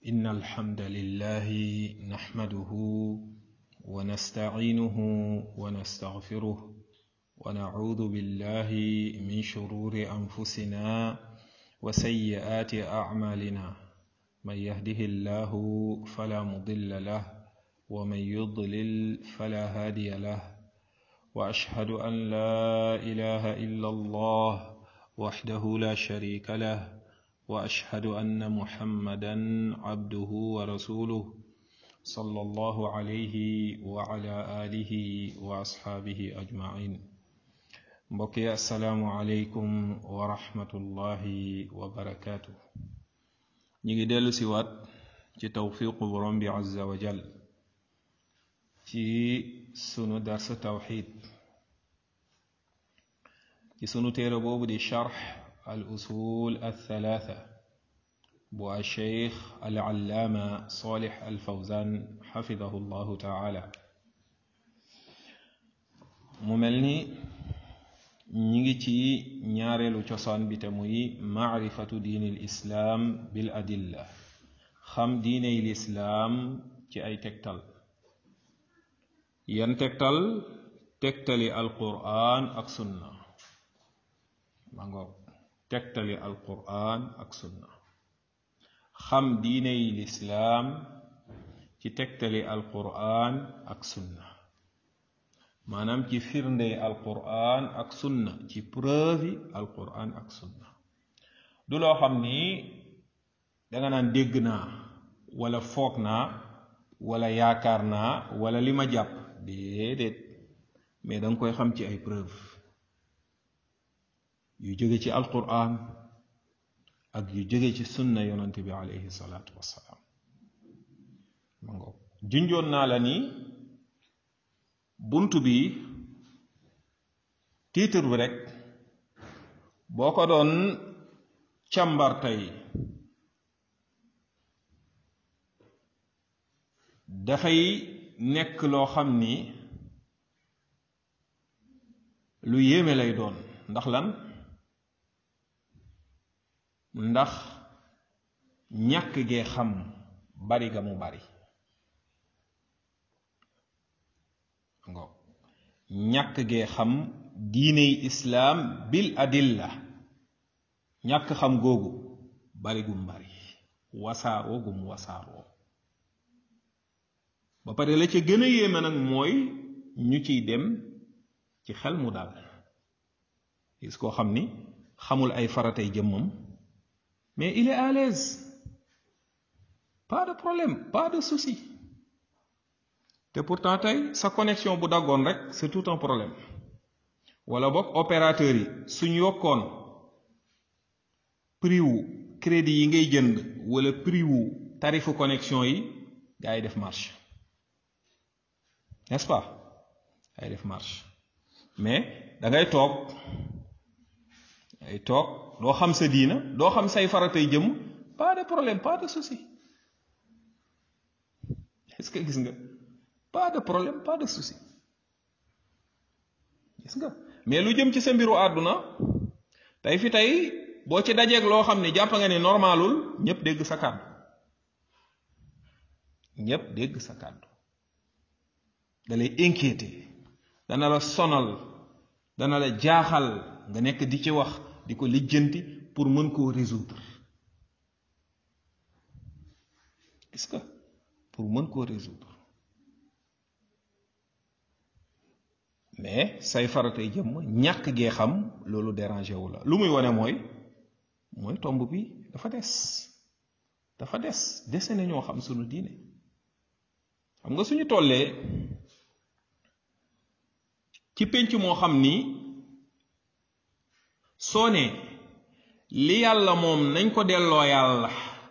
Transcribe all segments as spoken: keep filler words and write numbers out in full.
إن الحمد لله نحمده ونستعينه ونستغفره ونعوذ بالله من شرور أنفسنا وسيئات أعمالنا من يهده الله فلا مضل له ومن يضلل فلا هادي له وأشهد أن لا إله إلا الله وحده لا شريك له وأشهد أن محمدا عبده ورسوله صلى الله عليه وعلى آله وأصحابه أجمعين. بقي السلام عليكم ورحمة الله وبركاته. نيجي ديلو سيوات ci tawfiqu borom bi azza wa jal ci sunu dars tawhid ci sunu téere boobu di sharh al usul al thalatha bu al sheikh al allaama salih al fawzan xafidahu llahu taala. mu mel ni ñi ngi ci ñaareelu cosaan bi te muy maarifatu diini l islaam bil adilla, xam diiney lislaam ci ay tegtal. yan tegtal? tegtali alquran ak sunna. ma ngoog tegtali alquran ak sunna. xam diiney lislaam ci tegtali alquran ak sunna, maanaam ci firndey alquran ak sunna, ci preuve yi alquran ak sunna. du loo xam ni danga naan dégg naa wala foog naa wala yaakaar naa wala li ma jàpp, déedéet, mais danga koy xam ci ay preuve yu jóge ci alquran ak yu jóge ci sunna yonante bi alayhi salaatu wassalaam. ma ngoog junjoon naa la ni bunt bi titre bi rek boo ko doon càmbar tey dafay nekk loo xam ni lu yéeme lay doon. ndax lan? ndax ñàkk gee xam bari ga mu bari. ngo ñàkk gee xam diiney islaam bil adilla, ñàkk xam googu bari gum bari, wasaaroo gum wasaaroo. ba pare la ca gën a yéeme nag mooy ñu ciy dem ci xel mu dal. gis koo xam ni xamul ay faratay jëmmam, mais il est à l'aise, pas de problème, pas de souci. te pourtant tey sa connexion bu daggoon rek c'est tout un problème. wala boog opérateur yi suñ yokkoon prix wu crédit yi ngay jënd wala prix wu tarifu connexion yi, gaa yi def marche, n'est-ce pas? gaa yi def marche. mais da ngay toog ay toog doo xam sa diina, doo xam say faratay jëm, pas de problème, pas de souci. est-ce que gis nga? pas de problème, pas de souci. gis nga? mais lu jëm ci sa mbiru àdduna tey fi tey boo ci dajeeg loo xam ne jàpp nga ne normalul, ñépp dégg sa kàddu, ñépp dégg sa kàddu. da lay inquiéter, dana la sonal, dana la jaaxal, nga nekk di ci wax, di ko lijjanti pour mën koo résoudre. est-ce que pour mën koo résoudre. mais say faratay jëmm ñàkk gee xam loolu dérangé wu la. lu muy wane mooy mooy tomb bi dafa des dafa des dese na ñoo xam sunu diine. xam nga suñu tollee ci pénc moo xam ni soo ne li yàlla moom nañ ko delloo yàlla,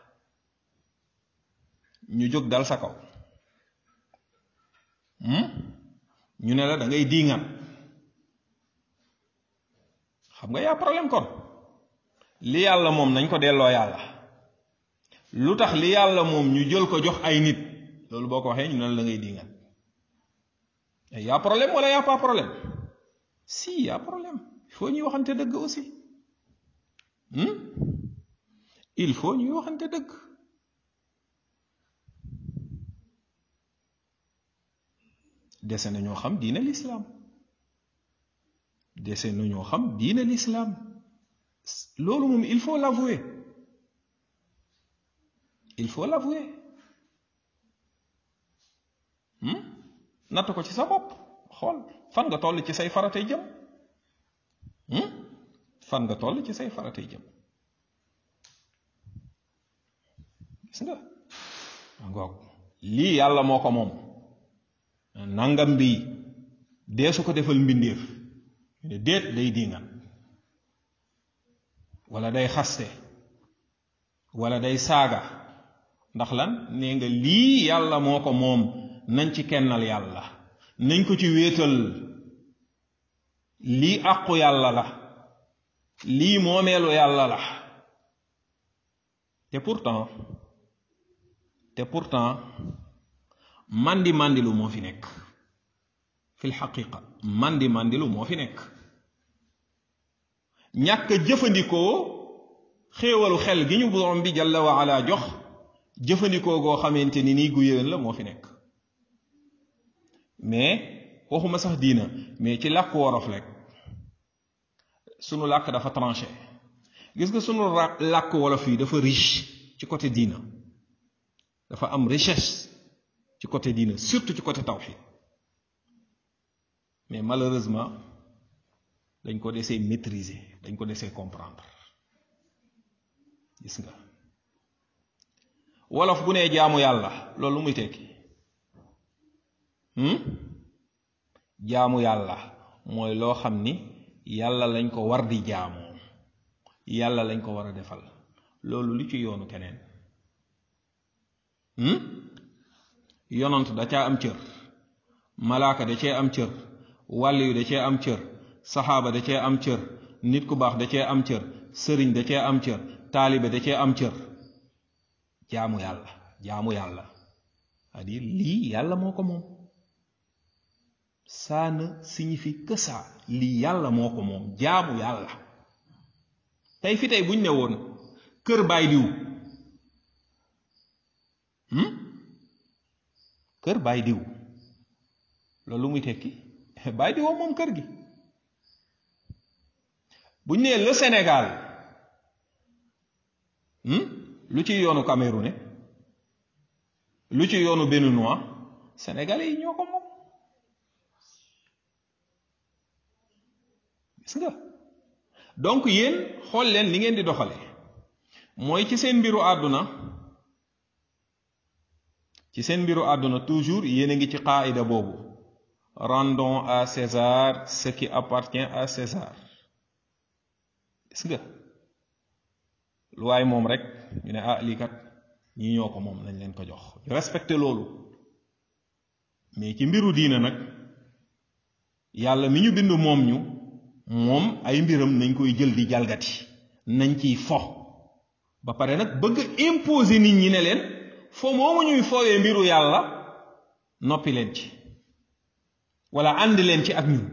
ñu jóg dal sa kaw. ñu ne la da ngay diingat. xam nga yaa problème kon. li yàlla moom nañ ko delloo yàlla, lu tax li yàlla moom ñu jël ko jox ay nit, loolu boo ko waxee ñu ne la da ngay diingat. yaa problème wala yaa pas problème? si yaa problème. il faut ñuy waxante dëgg aussi. il faut ñuy waxante dëgg. dese na ñoo xam diine l'islam dese na ñoo xam diine l'islam loolu moom il faut l'avouer il faut l'avouer natt ko ci sa bopp xool fan nga toll ci say faratay jëm fan nga toll ci say faratay jëm gis nga ngoog lii yàlla moo ko moom nangam bi dee su ko defal mbindeef ne déet day dingan wala day xaste wala day saaga ndax lan nee nga lii yàlla moo ko moom nañ ci kennal yàlla nañ ko ci wéetal lii àqu yàlla la lii moomeelu yàlla la te pourtant te pourtant mandi mandilu moo fi nekk fil xaqiqa mandi mandilu moo fi nekk ñàkk jëfandikoo xéewalu xel gi ñu borom bi jalla wa ala jox jëfandikoo goo xamante ni nii gu yéwén la moo fi nekk mais waxuma sax diina mais ci làkk wolof rek sunu làkk dafa tranché gis nga sunu làkk wolof yi dafa riche ci côté diina dafa am richesse ci côté diina surtout ci côté tawhid mais malheureusement dañ ko desee maîtriser dañ ko desee comprendre gis nga wolof bu nee jaamu yàlla loolu lu muy tekki jaamu yàlla mooy loo xam ni yàlla lañ ko war di jaamoo yàlla lañ ko war a defal loolu li ci yoonu keneen yonant da caa am cër malaaka da cee am cër wàlli yu da cee am cër saxaaba da cee am cër nit ku baax da cee am cër sëriñ da cee am cër taalibe da cee am cër jaamu yàlla jaamu yàlla c'est-à-dire lii yàlla moo ko moom ça ne signifie que ça lii yàlla moo ko moom jaamu yàlla tey fi tey buñ ne woon kër baay diw kër baay diw loolu lu muy tekki baay diwoo moom kër gi buñ nee le Sénégal lu ci yoonu Camerounais lu ci yoonu béninois sénégalais yi ñoo ko moom gis nga donc yéen xool leen li ngeen di doxale mooy ci seen mbiru àdduna ci seen mbiru àdduna toujours yéen a ngi ci qaida boobu rendons à César ce qui appartient à César gis nga lu waay moom rek ñu ne ah lii kat ñi ñoo ko moom nañ leen ko jox respecté loolu mais ci mbiru diina nag yàlla mi ñu bind moom ñu moom ay mbiram nañ koy jël di jalgati nañ ciy fo ba pare nag bëgg imposer nit ñi ne leen fo moomu ñuy fowee mbiru yàlla noppi leen ci wala ànd leen ci ak ñun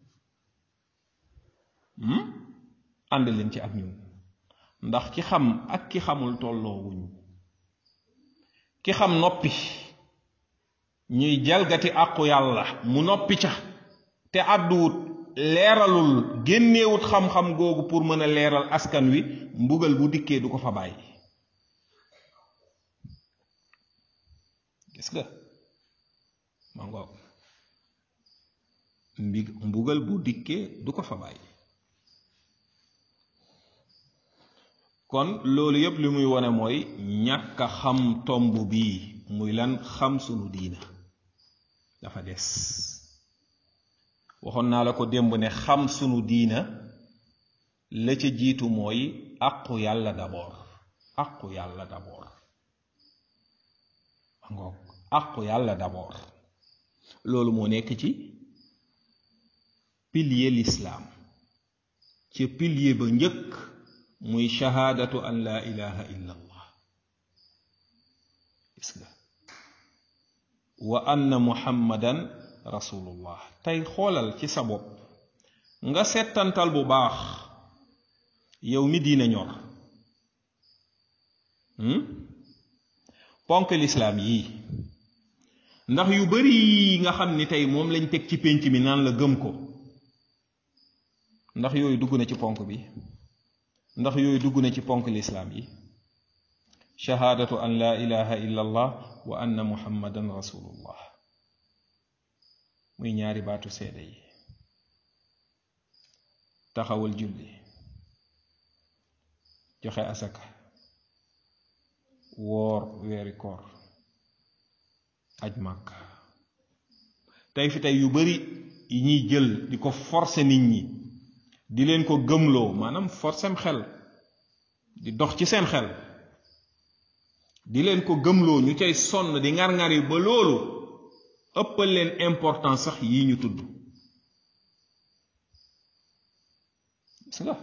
ànd leen ci ak ñun ndax ki xam ak ki xamul tolloo wuñ ki xam noppi ñuy jalgati àqu yàlla mu noppi ca te àdduwut leeralul génneewut xam-xam googu pour mën a leeral askan wi mbugal bu dikkee du ko fa bàyyi gis nga ma ngoog mbi mbugal bu dikkee du ko fa bàyyi kon loolu yépp li muy wone mooy ñàkk a xam tomb bii muy lan xam sunu diina dafa des waxoon naa la ko démb ne xam sunu diina la ca jiitu mooy àqu yàlla d'abord àqu yàlla d'abord ngoog àqu yàlla d'abord loolu moo nekk ci pilier l'islam ci pilier ba njëkk muy shahaadatu an la ilaha illa allah gis nga wa anna muhammadan rasulullah tey xoolal ci sa bopp nga settantal bu baax yow mi diina ñor ponk lislaam yii ndax yu bari nga xam ni tey moom lañ teg ci pénc mi naan la gëm ko ndax yooyu dugg na ci ponk bi ndax yooyu dugg na ci ponk lislaam yi shahaadatu an la ilaha illa allah wa anna muhammadan rasulullah muy ñaari baatu seede yi taxawal julli joxe asaka woor weeri koor aj màkk tey fi tey yu bari yi ñuy jël di ko forcer nit ñi di leen ko gëmloo maanaam forcem xel di dox ci seen xel di leen ko gëmloo ñu cay sonn di ngar-ngari ba loolu ëppal leen importance sax yi ñu tudd gis nga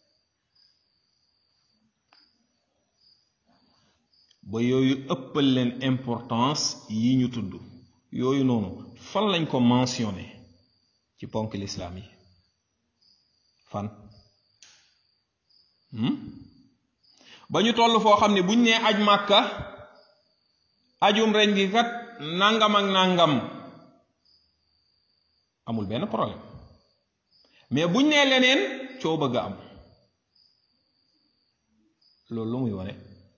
ba yooyu ëppal leen importance yi ñu tudd yooyu noonu fan lañ ko mentionné ci ponk lislaam yi fan ba ñu toll foo xam ne buñ nee aj màkka ajum ren gi kat nangam ak nangam amul benn problème mais buñ nee leneen coo bëgg a am loolu lu muy wane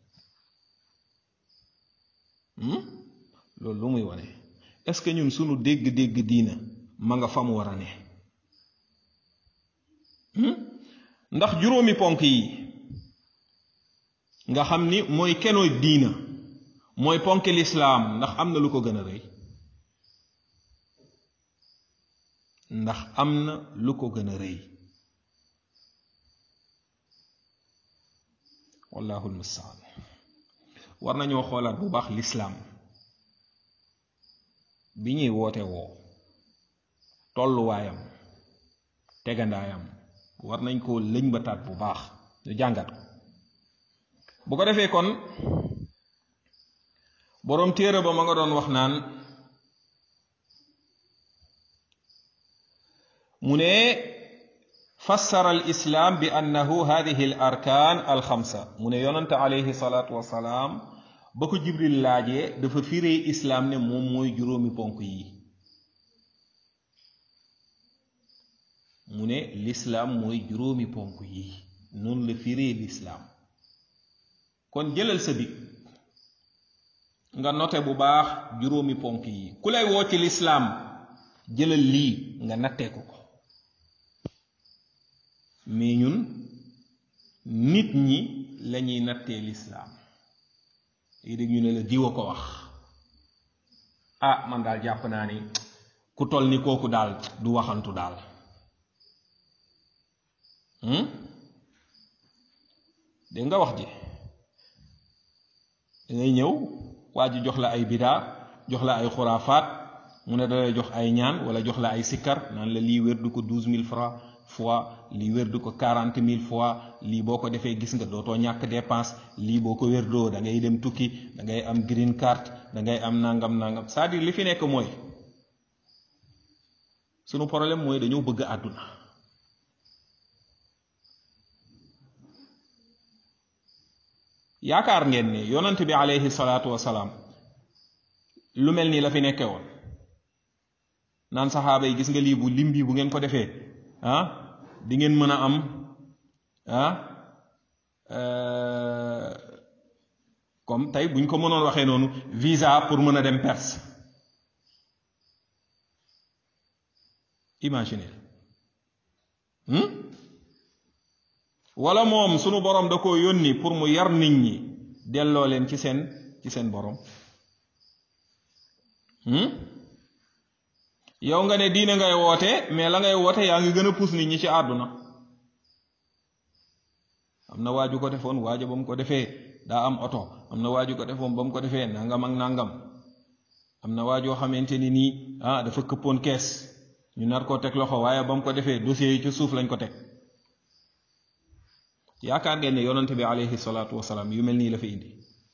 loolu lu muy wane est-ce que ñun sunu dégg-dégg diina ma nga fa mu war a ne ndax juróomi ponk yi nga xam ni mooy kenooy diina mooy ponk lislaam ndax am na lu ko gën a rëy ndax am na lu ko gën a rëy wallahu almustaan war nañoo xoolaat bu baax lislaam bi ñuy woote woo tolluwaayam tegandaayam war nañ koo lëñbataat bu baax ñu jàngat ko bu ko defee kon boroom téere ba ma nga doon wax naan mu ne fassara al islaam bi annahu hadihi al arkaan al xamsa mu ne yonante alayhi salaatu wasalaam ba ko jibril laajee dafa firee islaam ne moom mooy juróomi ponk yi mu ne lislaam mooy juróomi ponk yi noonu la firee lislaam kon jëlal sa big nga note bu baax juróomi ponk yi ku lay woo ci lislaam jëlal lii nga nattee ko ko mais ñun nit ñi lañuy nattee lislaam léegi dégg ñu ne la diwa ko wax ah man daal jàpp naa ni ku toll ni kooku daal du waxantu daal dégg nga wax ji dangay ñëw waa ji jox la ay bidaa jox la ay xuraafaat mu ne dalay jox ay ñaan wala jox la ay sikkar naan la lii wér du ko douze mille francs fois lii wér du ko quarante mille fois lii boo ko defee gis nga dootoo ñàkk dépense lii boo ko wér doo da ngay dem tukki da ngay am green card da ngay am nangam nangam c'est-à-dire li fi nekk mooy sunu problème mooy dañoo bëgg àdduna yaakaar ngeen ne yonent bi alayhi salaatu wasalaam lu mel nii la fi nekke woon naan saxaaba yi gis nga lii bu lim bi bu ngeen ko defee ah di ngeen mën a am ah comme tey buñ ko mënoon waxee noonu visa pour mën a dem Perse imaginez wala moom sunu borom da koo yónni pour mu yar nit ñi delloo leen ci seen ci seen borom yow nga ne diine ngay woote mais la ngay woote yaa ngi gën a puus nit ñi ci àdduna am na waaju ko defoon waajo ba mu ko defee daa am oto am na waaju ko defoon ba mu ko defee nangam ak nangam am na waajoo xamante ni nii ah dafa këppoon kees ñu nar koo teg loxo waaye ba mu ko defee dossier yi ci suuf lañ ko teg yaakaar ngeen ne yonante bi alayhi salaatu wasalaam yu mel nii la fi indi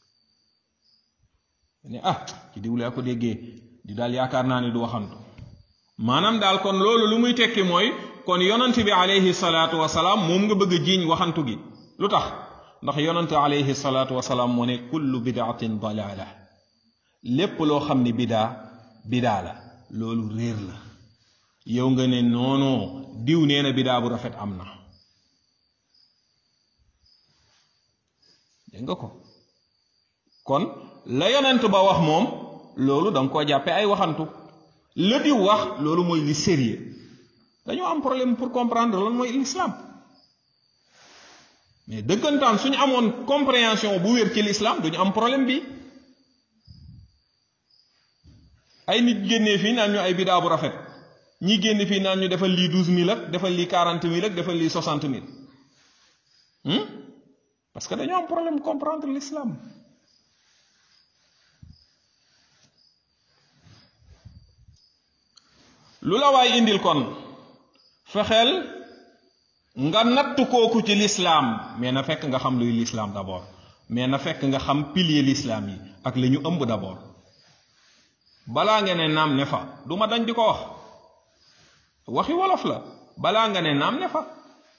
ne ah ci diw laa ko déggee di daal yaakaar naa ne du waxantu maanaam daal kon loolu lu muy tekki mooy kon yonante bi alayhi salaatu wasalaam moom nga bëgg a jiiñ waxantu gi lu tax ndax yonante alayhi salaatu wasalaam moo ne kullu bidaatin dalaala lépp loo xam ni bidaa bidaa la loolu réer la yow nga ne noonu diw nee na bidaa bu rafet am na dégg nga ko kon la yonent ba wax moom loolu danga koo jàppe ay waxantu la di wax loolu mooy li sérieux dañoo am problème pour comprendre lan mooy l'islam mais dëggantaan suñu amoon compréhension bu wér ci l'islam duñu am problème bi ay nit génnee fii naan ñu ay bidaa bu rafet ñi génn fii naan ñu defal lii douze mille ak defal lii quarante mille ak defal lii soixante mille parce que dañoo am problème comprendre l'islam lu la waay indil kon fexeel nga natt kooku ci l'islam mais na fekk nga xam luy l'islam d'abord mais na fekk nga xam pilier l'islam yi ak la ñu ëmb d'abord balaa nga ne naam ne fa du ma dañ di ko wax waxi wolof la balaa nga ne naam ne fa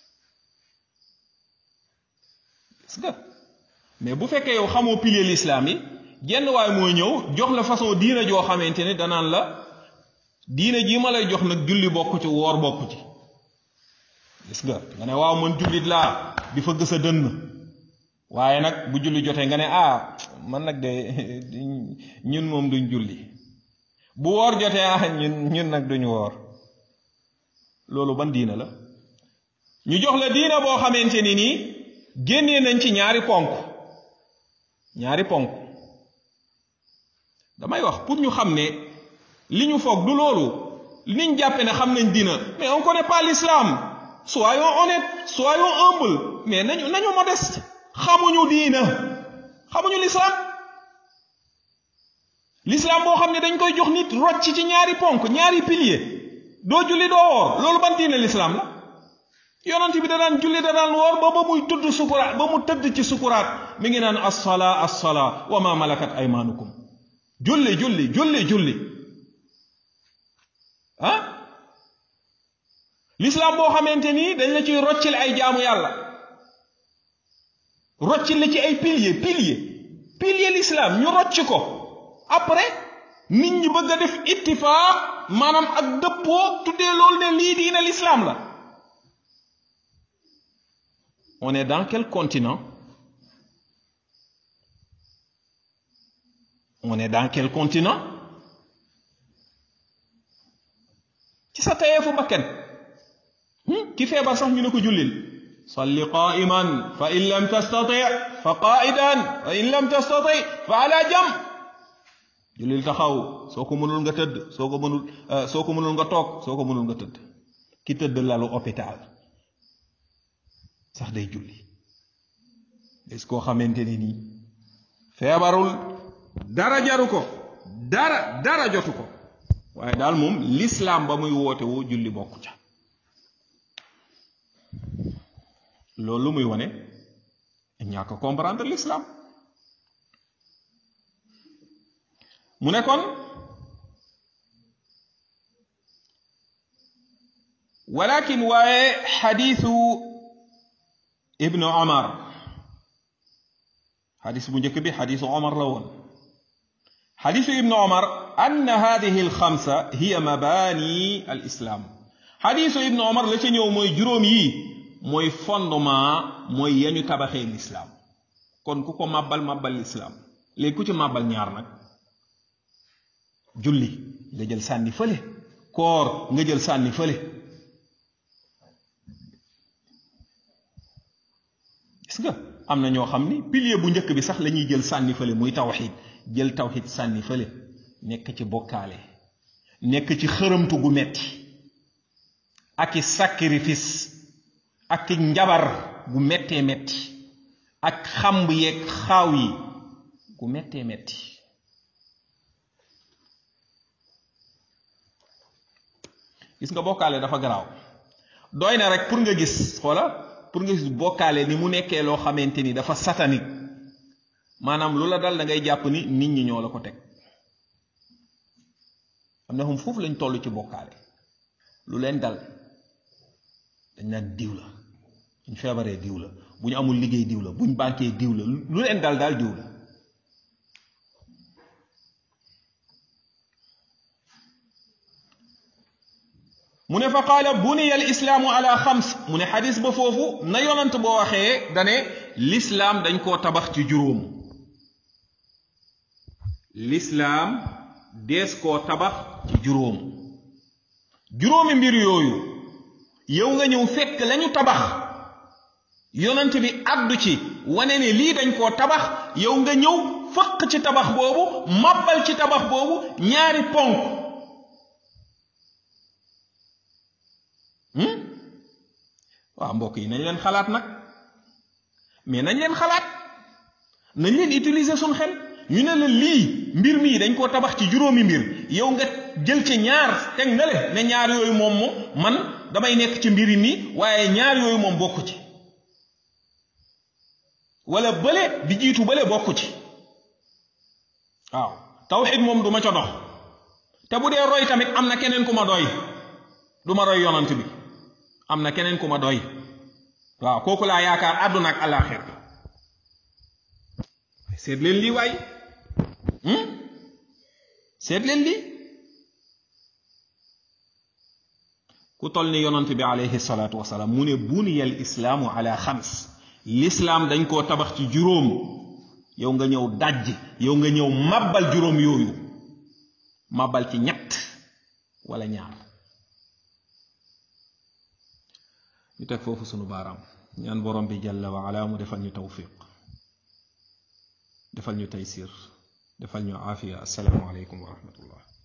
gis nga mais bu fekkee yow xamoo pilier l'islam yi jenn waay mooy ñëw jox la façon diina joo xamante ne danaan la diina ji ma lay jox nag julli bokku ci woor bokku ci gis nga nga ne waaw man jullit laa di fa gës a dënn waaye nag bu julli jotee nga ne ah man nag de ñun moom duñ julli bu woor jotee ah ñun ñun nag duñ woor loolu ban diina la ñu jox la diina boo xamante ni nii génnee nañ ci ñaari ponk ñaari ponk damay wax pour ñu xam ne li ñu foog du loolu liñ jàppe ne xam nañ diina mais on connaît pas l'islam soyons honnêtes soyons humbles mais nañu nañu modeste xamuñu diina xamuñu l'islam l'islam boo xam ne dañ koy jox nit rocc ci ñaari ponk ñaari pilier doo julli doo woor loolu ban diina l'islam la yonent bi da daan julli da daan woor ba ba muy tudd sukuraat ba mu tëdd ci sukuraat mi ngi naan as-salaa as-salaa wa ma malakat aymanukum julli julli julli julli ah l'islam boo xamante ni dañ la ciy roccil ay jaamu yàlla roccil la ci ay pilier pilier pilier l'islam ñu rocc ko après nit ñi bëgg a def ittifaaq maanaam ak dëppoo tuddee loolu ne lii diina l'islam la on est dans quel continent on est dans quel continent ci sa tayeefu bakkan ki feebar sax ñu ne ko jullil salli qa'iman fa in lam tastati fa qa'idan fa in lam tastati fa ala jam jullil taxaw soo ko mënul nga tëdd soo ko mënul soo ko mënul nga toog soo ko mënul nga tëdd ki tëdd lalu hôpital sax day julli est-ce koo xamante ni nii feebarul dara jaru ko dara dara jotu ko waaye daal moom l'islam ba muy woote woo julli bokku ca loolu muy wane ñàkk comprendre l'islam mu ne kon walakin waaye xadiisu ibnu omar xadiis bu njëkk bi xadiisu omar la woon xadiisu ibnu omar ann hadihi alxamsa hiya mabani al islam xadiisu ibnu omar la ca ñëw mooy juróom yi mooy fondement mooy yañu tabaxee l'islam kon ku ko màbbal màbbal l'islam léegi ku ci màbbal ñaar nag julli nga jël sànni fële koor nga jël sànni fële gis nga am na ñoo xam ni pilier bu njëkk bi sax la ñuy jël sànni fële muy tawxid jël tawxid sànni fële nekk ci bokkaale nekk ci xërëmtu gu metti ak i sacrifice ak njabar gu mettee metti ak xamb yeeg xaaw yi gu mettee metti gis nga bokkaale dafa garaaw doy na rek pour nga gis xoola pour nga gis bokkaale ni mu nekkee loo xamante ni dafa satanique maanaam lu la dal da ngay jàpp ni nit ñi ñoo la ko teg am na xam foofu lañ toll ci bokkaale lu leen dal dañ naan diw la buñ feebaree diw la bu ñu amul liggéey diw la buñ banquee diw la lu leen dal daal diw la mu ne fa qaala buniya al islaamu ala xams mu ne xadis ba foofu na yonant boo waxee dane l'islaam dañ koo tabax ci juróom l'islaam dees koo tabax ci juróom juróomi mbir yooyu yow nga ñëw fekk lañu tabax yonant bi addu ci wane ne lii dañ koo tabax yow nga ñëw fëq ci tabax boobu mabbal ci tabax boobu ñaari ponk waaw mbokk yi nañ leen xalaat nag mais nañ leen xalaat nañ leen utiliser suñ xel ñu ne la lii mbir mii dañ koo tabax ci juróomi mbir yow nga jël ci ñaar teg nga le ne ñaar yooyu moom moom man damay nekk ci mbiri mi waaye ñaar yooyu moom bokku ci wala bële bi jiitu bële bokku ci waaw tawxid moom du ma ca dox te bu dee roy tamit am na keneen ku ma doy du ma roy yonant bi am na keneen ku ma doy waaw kooku laa yaakaar àdduna ak àllaaxir seet leen lii waay seet leen lii ku toll ni yonant bi alayhi salaatu wasalaam mu ne buniya al islaamu ala xams l'islaam dañ koo tabax ci juróom yow nga ñëw dajj yow nga ñëw mabbal juróom yooyu mabbal ci ñett wala ñaar ñu teg foofu sunu baaraam ñaan borom bi jalla wa ala mu defal ñu tawfiq defal ñu taysir defal ñu aafiya assalaamu aleykum wa rahmatullah